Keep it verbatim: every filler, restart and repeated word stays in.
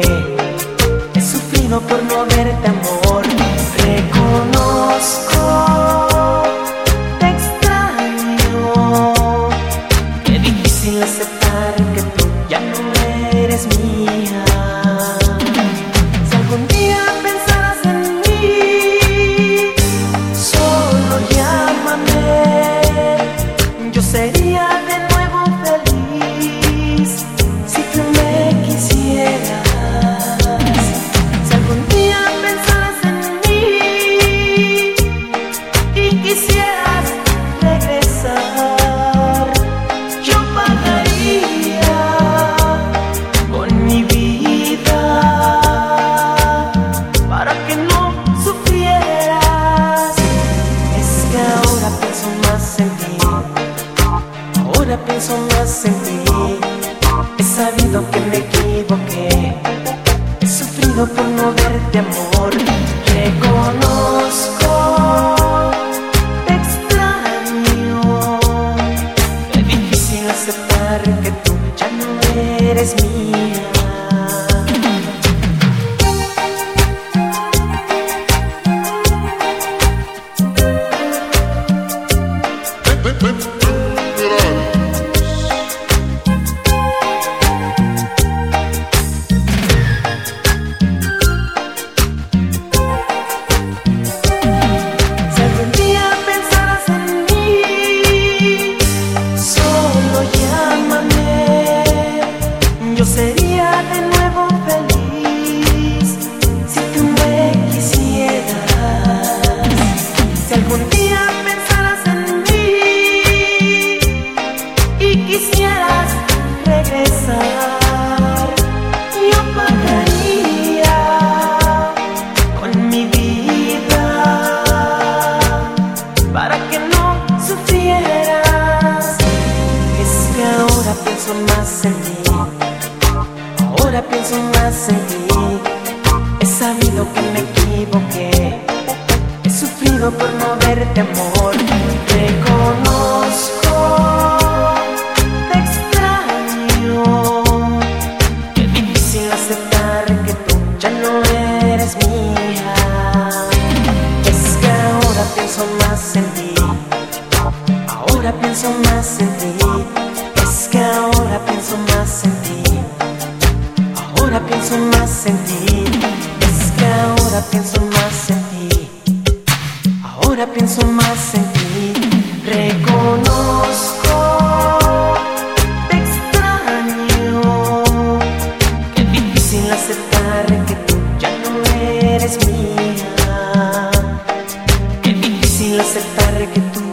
he sufrido por no verte, amor. Reconozco, te extraño. Qué difícil aceptar que tú ya no eres mía. Si algún día pensaras en mí, solo llámame. Yo sería de nuevo feliz si tú me quisieras. Si algún día pensaras en mí y quisieras regresar, yo pagaría con mi vida para que no sufrieras. Es que ahora pienso más en ti, ahora pienso más en ti. He sabido que me equivoqué, he sufrido por no verte, amor. Reconozco, te extraño. Es difícil aceptar que tú ya no eres mía. Yo sería de nuevo feliz si tú me quisieras. Si algún día pensaras en mí y quisieras regresar, yo pagaría con mi vida para que no sufrieras. Es que ahora pienso más en ti, ahora pienso más en ti. He sabido que me equivoqué, he sufrido por no verte, amor. Reconozco, te extraño. Qué difícil aceptar que tú ya no eres mía. Es que ahora pienso más en ti, ahora pienso más en ti. Es que ahora pienso más en ti, ahora pienso más en ti. Es que ahora pienso más en ti, ahora pienso más en ti. Reconozco, te extraño. Qué difícil aceptar que tú ya no eres mía. Qué difícil aceptar que tú